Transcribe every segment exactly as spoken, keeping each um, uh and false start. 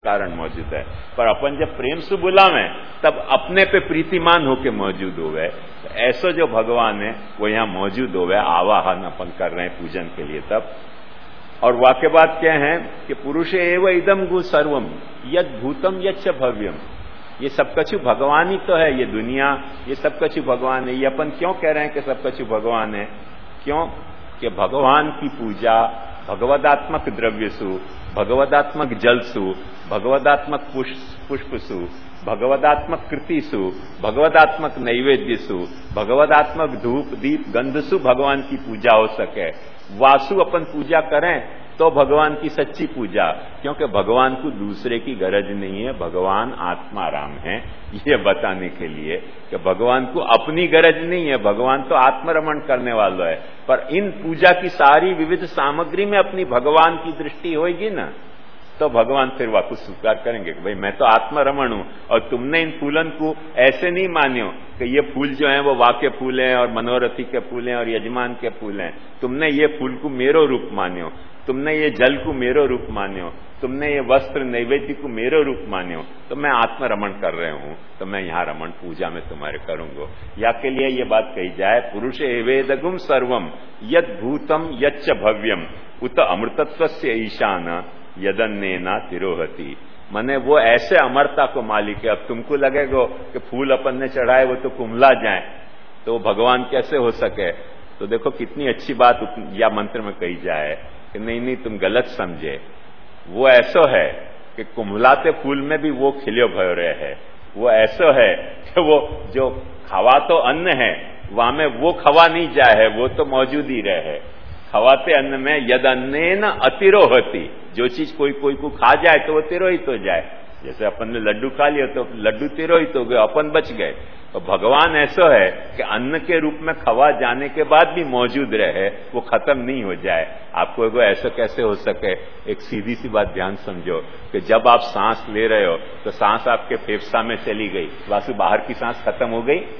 कारण मौजूद है। पर अपन जब प्रेम से बुलावे तब अपने पे प्रीतिमान होके मौजूद होवे। तो ऐसा जो भगवान है वो यहाँ मौजूद होवे, आवाहन अपन कर रहे हैं पूजन के लिए तब। और वाक्य बात क्या है कि पुरुष एवं इदम गु सर्वम यद भूतम यच्च भव्यम, ये सब कछु भगवान ही तो है, ये दुनिया ये सब कछु भगवान है। ये अपन क्यों कह रहे हैं कि सब कछु भगवान है? क्यों कि भगवान की पूजा भगवदात्मक द्रव्यसु, भगवदात्मक जलसु, भगवदात्मक पुष्पसु, भगवदात्मक कृतिसु, भगवदात्मक नैवेद्यसु, भगवदात्मक धूप दीप गंधसु भगवान की पूजा हो सके। वासु अपन पूजा करें तो भगवान की सच्ची पूजा, क्योंकि भगवान को दूसरे की गरज नहीं है, भगवान आत्माराम है। ये बताने के लिए कि भगवान को अपनी गरज नहीं है, भगवान तो आत्मरमण करने वाला है। पर इन पूजा की सारी विविध सामग्री में अपनी भगवान की दृष्टि होगी ना, तो भगवान फिर वापस स्वीकार करेंगे कि भाई मैं तो आत्मरमण हूं और तुमने इन फूलन को ऐसे नहीं मान्यो कि ये फूल जो है वो वाक्य फूल हैं और मनोरथी के फूल हैं और यजमान के फूल हैं। तुमने ये फूल को मेरो रूप मान्यो, तुमने ये जल को मेरो रूप मान्यो, तुमने ये वस्त्र नैवेद्य को मेरो रूप मान्यो, तो मैं आत्मरमण कर रहे हूं, तो मैं यहाँ रमण पूजा में तुम्हारे करूंगा। या के लिए ये बात कही जाए, पुरुष एवेदगुम सर्वम यद भूतम यच्च भव्यम उत अमृतत्व से ईशान यदन्नेना तिरोहति। मने वो ऐसे अमरता को मालिक है। अब तुमको लगेगा कि फूल अपन ने चढ़ाए वो तो कुम्हला जाए, तो भगवान कैसे हो सके? तो देखो कितनी अच्छी बात या मंत्र में कही जाए कि नहीं नहीं तुम गलत समझे। वो ऐसा है कि कुम्हलाते फूल में भी वो खिले भयो रहे है। वो ऐसा है कि वो जो खवा तो अन्न है वहां में वो खवा नहीं जाए है, वो तो मौजूद ही रहे है। खवाते अन्न में यद अन्नेन अतिरोहति, जो चीज कोई कोई को खा जाए तो वो तिरोहित हो जाए। जैसे अपन ने लड्डू खा लिया तो लड्डू तिरोहित हो गए, अपन बच गए। तो भगवान ऐसा है कि अन्न के रूप में खवा जाने के बाद भी मौजूद रहे, वो खत्म नहीं हो जाए। आपको एगो ऐसा कैसे हो सके? एक सीधी सी बात ध्यान समझो कि जब आप सांस ले रहे हो तो सांस आपके फेफसा में चली गई, वासु बाहर की सांस खत्म हो गई।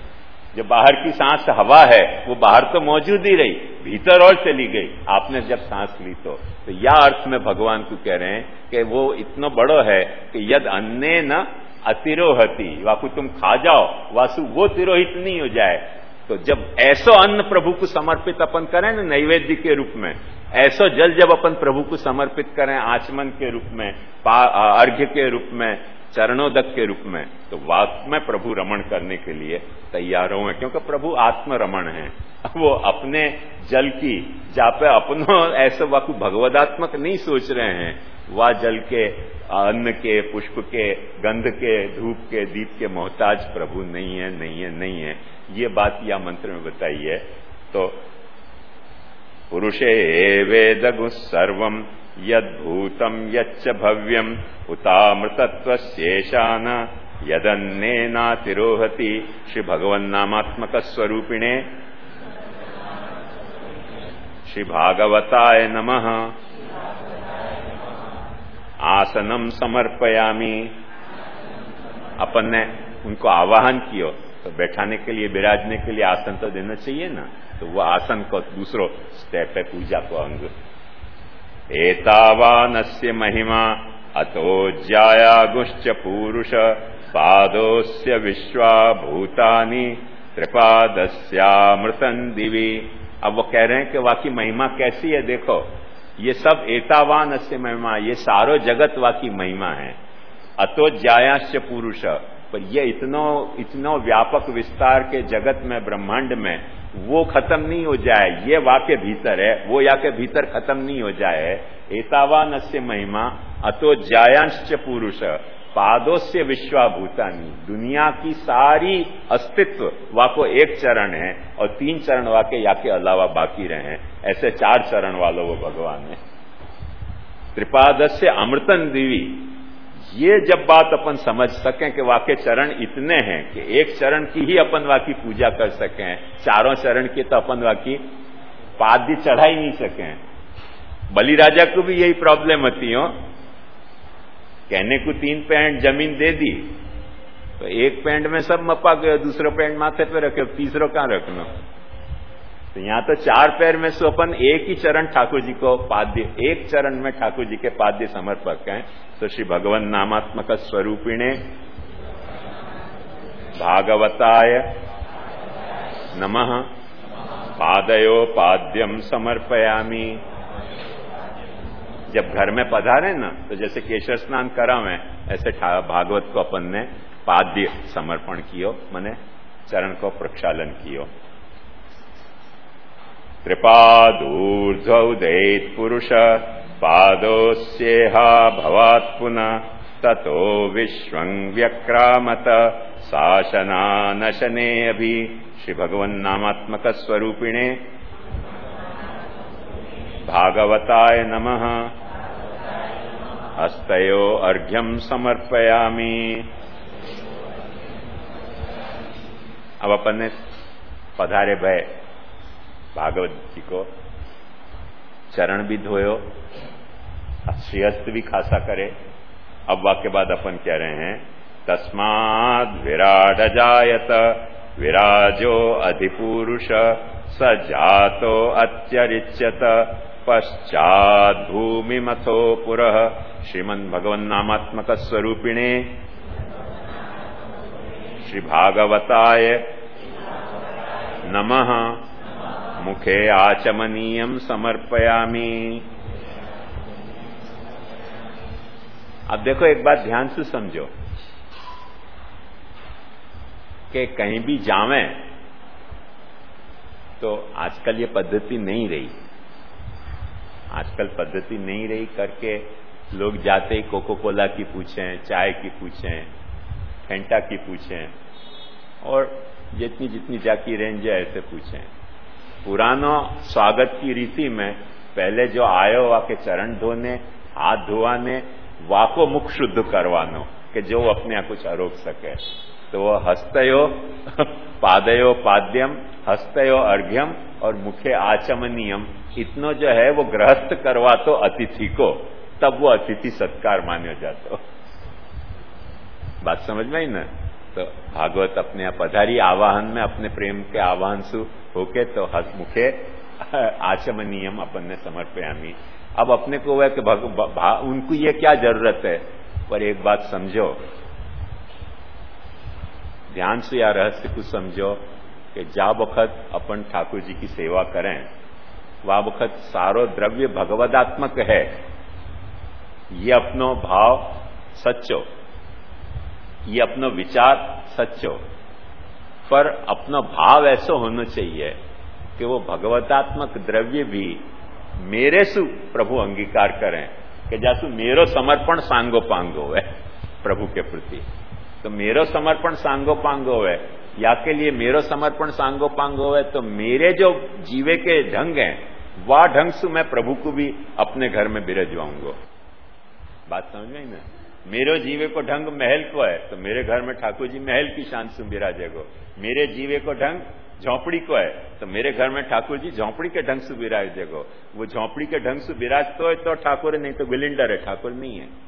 जो बाहर की सांस हवा है वो बाहर तो मौजूद ही रही, भीतर और चली गई आपने जब सांस ली तो। तो या अर्थ में भगवान को कह रहे हैं कि वो इतना बड़ो है कि यद अन्ने न अतिरोहति, वाकु तुम खा जाओ वासु वो तिरोहित नहीं हो जाए। तो जब ऐसा अन्न प्रभु को समर्पित अपन करें ना नैवेद्य के रूप में, ऐसा जल जब अपन प्रभु को समर्पित करें आचमन के रूप में, अर्घ्य के रूप में, चरणोदक के रूप में, तो वास्तव में प्रभु रमण करने के लिए तैयार हुए, क्योंकि प्रभु आत्म रमण है। वो अपने जल की जहाँ पे अपनो ऐसे वाकु भगवदात्मक नहीं सोच रहे हैं, वह जल के अन्न के पुष्प के गंध के धूप के दीप के मोहताज प्रभु नहीं है नहीं है नहीं है। ये बात या मंत्र में बताई है। तो पुरुषे वेदगु सर्वम यद्भूतम यच्च भव्यम उतामृतत्व शेषान यदन्नेना तिरोहति। श्री भगवन नामात्मक स्वरूपिणे श्री भागवताय नमः। आसनम समर्पयामि। अपन ने उनको आवाहन किया तो बैठाने के लिए विराजने के लिए आसन तो देना चाहिए ना, तो वो आसन को दूसरो स्टेप है पूजा को अंग। एतावानस्य महिमा अतो ज्यायागुश्च पुरुष पादोस्य विश्वा भूतानि त्रिपादस्यामृतं दिवि। अब वो कह रहे हैं कि वाकी महिमा कैसी है, देखो ये सब एतावान अस्य महिमा, ये सारो जगत वाकी महिमा है। अतो ज्यायाश्च पुरुष, पर ये इतनो इतनो व्यापक विस्तार के जगत में ब्रह्मांड में वो खत्म नहीं हो जाए, ये वाके भीतर है, वो या के भीतर खत्म नहीं हो जाए। एतावान अस्य महिमा अतो ज्यायांश्च पुरुष पादोस्य विश्वाभूतानि। दुनिया की सारी अस्तित्व वाको एक चरण है और तीन चरण वाके या के अलावा बाकी रहे हैं, ऐसे चार चरण वालों वो भगवान है। त्रिपादस्य अमृतन दिवी। ये जब बात अपन समझ सकें कि वाके चरण इतने हैं कि एक चरण की ही अपन वाकी पूजा कर सकें, चारों चरण की तो अपन वाकी पाद्य चढ़ा ही नहीं सकें। बलि राजा को भी यही प्रॉब्लम होती हो, कहने को तीन पैंट जमीन दे दी तो एक पैंट में सब मपा गया, दूसरा पैंट माथे पे रखे, तीसरा कहां रखना। तो यहां तो चार पैर में से अपन एक ही चरण ठाकुर जी को पाद्य, एक चरण में ठाकुर जी के पाद्य समर्पक हैं। तो श्री भगवान नामात्मक स्वरूपिणे भागवताय नमः पादयो पाद्यम समर्पयामि। जब घर में पधारे ना तो जैसे केशर स्नान करावें, ऐसे भागवत को अपन ने पाद्य समर्पण कियो, माने चरण को प्रक्षालन कियो। त्रिपादूर्ध्वोदेत पुरुष पादोस्येहा भवात् पुनः ततो विश्वं व्यक्रामत शासनानशने अभि। श्री भगवान नामात्मक स्वरूपिणे भागवताय नमः हस्तयो अर्घ्यम समर्पयामि। अब अपन ने पधारे भय भागवत जी को चरण भी धोयो, श्रीहस्त भी खासा करे। अब वाक्य बाद अपन कह रहे हैं तस्माद् विराड जायत विराजो अधिपुरुष स जातो अत्यरिच्यत पश्चात् भूमि मथो पुरः। श्रीमन् भगवन् नामात्मक स्वरूपिणे श्री भागवताय नमः मुखे आचमनीयम समर्पयामि। अब देखो एक बात ध्यान से समझो कि कहीं भी जावें तो आजकल ये पद्धति नहीं रही, आजकल पद्धति नहीं रही करके लोग जाते ही कोको कोला की पूछें, चाय की पूछें, फेंटा की पूछें और जितनी जितनी जाकी रेंज है ऐसे पूछें। पुरानो स्वागत की रीति में पहले जो आयो वाके चरण धोने, हाथ धोवाने, वाको मुख शुद्ध करवानो कि जो अपने कुछ आरोप सके। तो वो हस्तयो पादयो पाद्यम हस्तयो अर्घ्यम और मुखे आचमनीयम, इतनो जो है वो गृहस्थ करवा तो अतिथि को, तब वो अतिथि सत्कार मान्यो जातो। बात समझ में ही ना। तो भागवत अपने यहाँ पधारी आवाहन में अपने प्रेम के आवाहन सु होके तो हस मुखे आचमनीयम अपन ने समर्पयामी। अब अपने को है कि उनको ये क्या जरूरत है, पर एक बात समझो, ध्यान से या रहस्य कुछ समझो कि जा वक्त अपन ठाकुर जी की सेवा करें वह वक्त सारो द्रव्य भगवदात्मक है, ये अपनो भाव सच्चो, ये अपनो विचार सच्चो, पर अपना भाव ऐसा होना चाहिए कि वो भगवतात्मक द्रव्य भी मेरे सु प्रभु अंगीकार करें कि जासु मेरो समर्पण सांगो पांगो है प्रभु के प्रति। तो मेरो समर्पण सांगो पांगो है, या के लिए मेरो समर्पण सांगो पांगो है, तो मेरे जो जीवे के ढंग हैं वह ढंग से मैं प्रभु को भी अपने घर में बिराजवाऊंगा। बात समझ में ना। मेरो जीवे को ढंग महल को है तो मेरे घर में ठाकुर जी महल की शान से बिराजेगो। मेरे जीवे को ढंग झोंपड़ी को है तो मेरे घर में ठाकुर जी झोंपड़ी के ढंग से बिराजेगो। वो झोंपड़ी के ढंग से बिराजतो है तो ठाकुर है, नहीं तो विलिंडर है, ठाकुर नहीं है।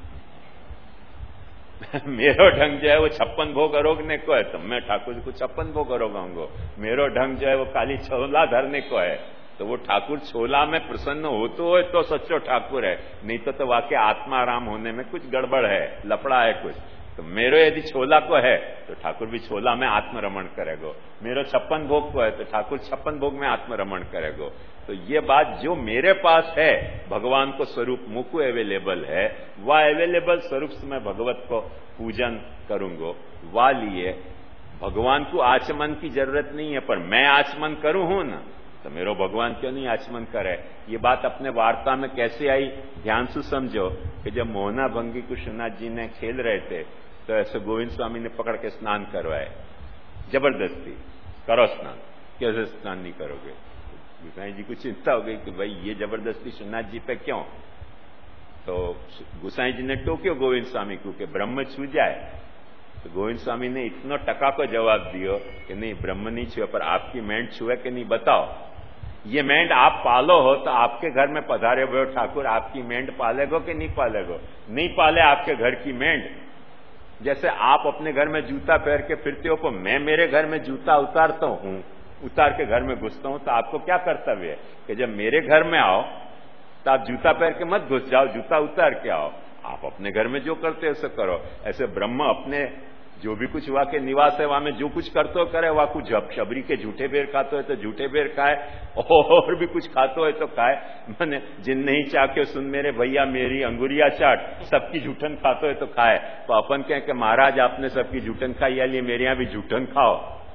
मेरो ढंग जो है वो छप्पन भोग अरोगने को है तो मैं ठाकुर जी को छप्पन भोग अरोगाऊंगा। मेरो ढंग जो है वो काली छोला धरने को है तो वो ठाकुर छोला में प्रसन्न होतो है तो सच्चो ठाकुर है, नहीं तो तो वाकई आत्माराम होने में कुछ गड़बड़ है, लफड़ा है कुछ। तो मेरो यदि छोला को है तो ठाकुर भी छोला में आत्मरमण करेगो। मेरो छप्पन भोग को है तो ठाकुर छप्पन भोग में आत्मरमण करेगो। तो ये बात जो मेरे पास है भगवान को स्वरूप मुख अवेलेबल है, वह अवेलेबल स्वरूप से मैं भगवत को पूजन करूंगो। वह लिए भगवान को आचमन की जरूरत नहीं है, पर मैं आचमन करूं हूं ना तो मेरो भगवान क्यों नहीं आचमन करे। ये बात अपने वार्ता में कैसे आई ध्यान से समझो कि जब मोहना भंगी कुशनाथ जी ने खेल रहे थे तो ऐसे गोविंद स्वामी ने पकड़ के स्नान करवाए जबरदस्ती, करो स्नान। कैसे स्नान नहीं करोगे? गुसाई जी को चिंता हो गई कि भाई ये जबरदस्ती श्रीनाथ जी पे क्यों। तो गुसाई जी ने टोक्यो गोविंद स्वामी को कि ब्रह्म छू जाए। तो गोविंद स्वामी ने इतना टका को जवाब दियो कि नहीं ब्रह्म नहीं छुए, पर आपकी मेंढ छुए कि नहीं बताओ। ये मेंढ आप पालो हो तो आपके घर में पधारे हुए ठाकुर आपकी मेंढ पालेगो कि नहीं पालेगो? नहीं पाले आपके घर की मेंढ। जैसे आप अपने घर में जूता पहन के फिरते हो तो मैं मेरे घर में जूता उतारता हूं उतार के घर में घुसता हूं, तो आपको क्या कर्तव्य है कि जब मेरे घर में आओ तो आप जूता पहन के मत घुस जाओ, जूता उतार के आओ। आप अपने घर में जो करते हो ऐसे करो। ऐसे ब्रह्म अपने जो भी कुछ वहां के निवास है, वहां में जो कुछ करते हो करे, वहां कुछ शबरी के झूठे बेर खाते हो तो झूठे बेर खाए, और भी कुछ खाते हो तो खाए। मैंने जिन नहीं चाके सुन मेरे भैया मेरी अंगुरिया चाट, सबकी झूठन खाते हो तो खाए। तो अपन कहें कि महाराज आपने सबकी झूठन खाई है, लिए मेरे यहां भी झूठन खाओ,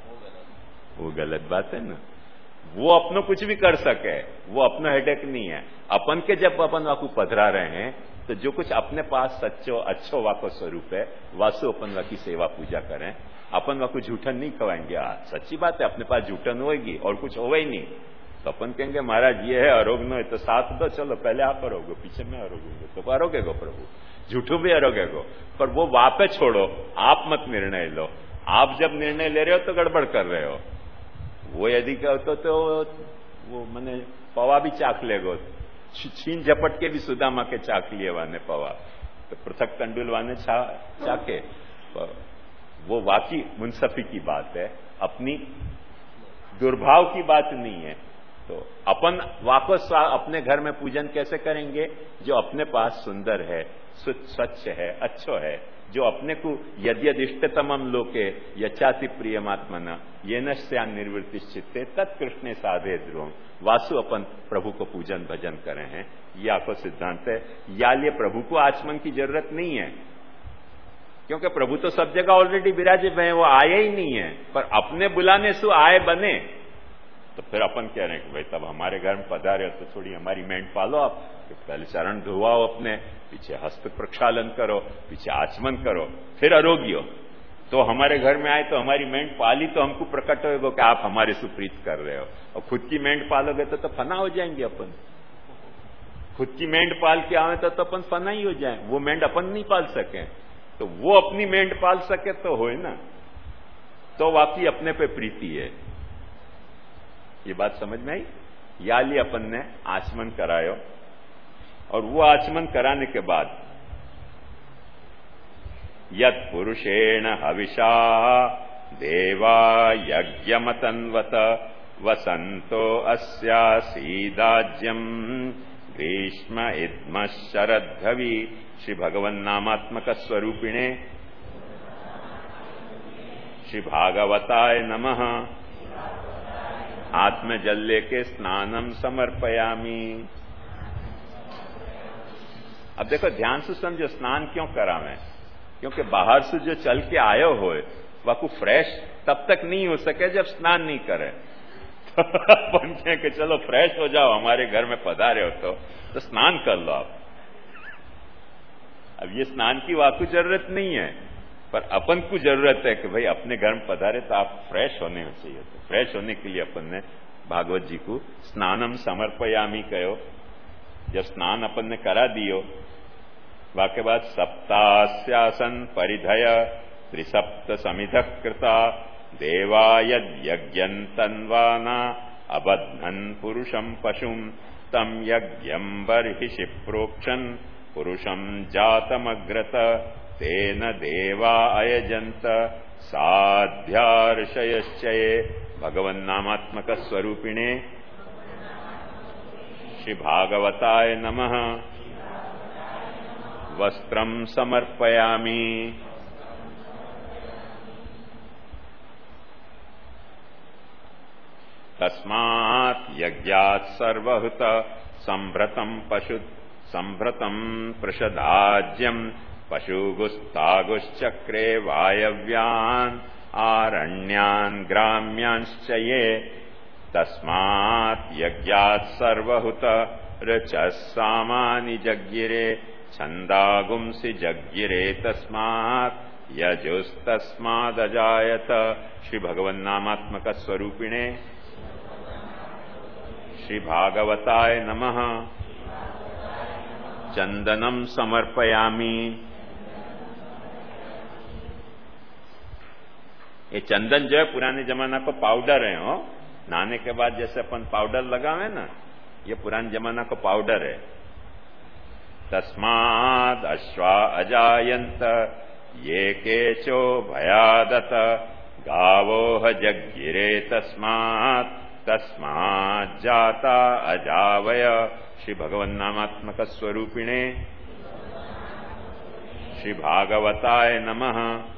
वो गलत बात है ना। वो अपनो कुछ भी कर सके, वो अपना हेडेक नहीं है। अपन के जब अपन वाकू पधरा रहे हैं तो जो कुछ अपने पास सच्चो अच्छो वाको स्वरूप है, वासु अपन वाकी सेवा पूजा करें। अपन वाकू झूठन नहीं खवाएंगे। सच्ची बात है, अपने पास झूठन होएगी और कुछ होगा ही नहीं, तो अपन कहेंगे महाराज ये है अरोगनो है, तो साथ दो, चलो पहले आप अरोगो, पीछे मैं अरोगूंगा, तो अरोगेगो प्रभु, झूठू भी अरोगेगो। पर वो वापे छोड़ो, आप मत निर्णय लो। आप जब निर्णय ले रहे हो तो गड़बड़ कर रहे हो। वो यदि कहते तो वो मैंने पवा भी चाख लेगो, छीन झपट के भी सुदामा के चाख लिए वाने पवा, तो पृथक तंडुल वाने छा चाके। वो वाकई मुंसफी की बात है, अपनी दुर्भाव की बात नहीं है। तो अपन वापस अपने घर में पूजन कैसे करेंगे? जो अपने पास सुंदर है, स्वच्छ है, अच्छो है, जो अपने को यद्यदिष्टतमम लोके यचाति प्रियमात्मना ये नश्यान निर्वृत्ति चित्ते तत्कृष्णे साधे ध्रुवम। वासु अपन प्रभु को पूजन भजन करें हैं, ये आपको सिद्धांत है। या लिए प्रभु को आचमन की जरूरत नहीं है, क्योंकि प्रभु तो सब जगह ऑलरेडी विराजे हुए हैं, वो आए ही नहीं है। पर अपने बुलाने से आए बने, तो फिर अपन कह रहे हैं कि भाई तब हमारे घर में पधारे तो थोड़ी हमारी मेंढ पालो आप, कि पहले चरण धुआओ अपने, पीछे हस्त प्रक्षालन करो, पीछे आचमन करो, फिर आरोग्य हो। तो हमारे घर में आए तो हमारी मेंढ पाली तो हमको प्रकट होगा कि आप हमारे सुप्रीत कर रहे हो। और खुद की मेंढ पालोगे तो, तो फना हो जाएंगे अपन। खुद की मेंढ पाल के आवे तो, तो अपन फना ही हो जाए। वो मेंढ अपन नहीं पाल सके, तो वो अपनी मेंढ पाल सके तो होए ना, तो वाकई अपने पे प्रीति है। ये बात समझ में आई? या लिए अपन ने आचमन करायो, और वो आचमन कराने के बाद यत् पुरुषेण हविषा देवा यज्ञमतन्वत वसंतो अस्यासीदाज्यम ग्रीष्म इद्म शरद्धवि। श्री भगवन नामात्मक स्वरूपिणे श्री भागवताय नमः। आत्म जल लेके स्नानम समर्पयामी। अब देखो ध्यान से समझो, स्नान क्यों करा मैं? क्योंकि बाहर से जो चल के आयो हो वाकू फ्रेश तब तक नहीं हो सके जब स्नान नहीं करे। तो अपन कहें कि चलो फ्रेश हो जाओ, हमारे घर में पधारे हो तो, तो स्नान कर लो आप। अब ये स्नान की वाकू जरूरत नहीं है, पर अपन को जरूरत है कि भाई अपने घर में पधारे तो आप फ्रेश होने चाहिए। तो फ्रेश होने के लिए अपन ने भागवत जी को स्नानम समर्पयामी कहो। जब स्नान अपन ने करा दियो, वाक्य बाद सप्तास्यासन परिधय त्रिसप्त समिध कृता देवा यज्ञन्तन्वाना अबध्नन् पुरुषं पशुं तम यज्ञं बर्हिषि प्रोक्षन् पुरुषं जातमग्रत तेन देवा अयजंत साध्यार्षयश्चये। भगवन्नामात्मक स्वरूपिणे श्री भागवताय नमः। वस्त्रं समर्पयामि। तस्मात् यज्ञात् सर्वहुत संभृतं पशु संभृतं पृषदाज्यं पशुगुस्तागुश्चक्रे वायव्यान् आरण्यान् ग्राम्यांश्च ये। तस्मात् यज्ञात् सर्वहुत ऋचः सामानि जज्ञिरे छन्दागुंसि जज्ञिरे तस्मात् यजुस्तस्मादजायत। श्री भगवन्नामात्मक स्वरूपिणे श्री भागवताय नमः। चंदनम समर्पयामि। ये चंदन जो है पुराने जमाना को पाउडर है। हो नहाने के बाद जैसे अपन पाउडर लगावे ना, ये पुराने जमाना को पाउडर है। तस्माद् अश्वा अजायंत ये केचो भयादत गावोह जज्ञिरे तस्मात् तस्मात् जाता अजावय। श्री भगवन् नामात्मक स्वरूपिणे श्री भागवताय नमः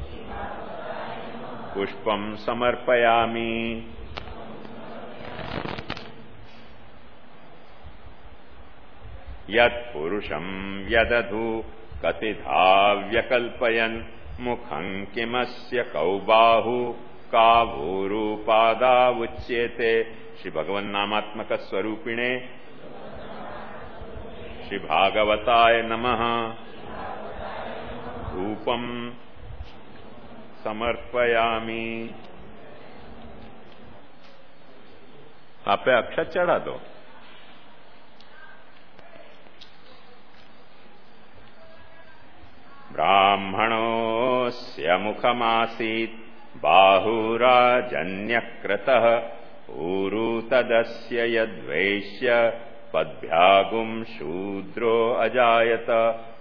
पुष्पं समर्पयामि। यत्पुरुषं यदधु कतिधा व्यकल्पयन् मुखं किमस्य कौ बाहु का भूरूपादा उच्येते। श्री भगवन् नामात्मक स्वरूपिणे श्री भागवताय नमः धूपं समर्पयामि। आप पे अक्षत चढ़ा दो। ब्राह्मणोऽस्य मुखमासीत् बाहुराजन्यकृतः ऊरू तदस्य यद्वैश्य पद्भ्यागुं शूद्रो अजायत।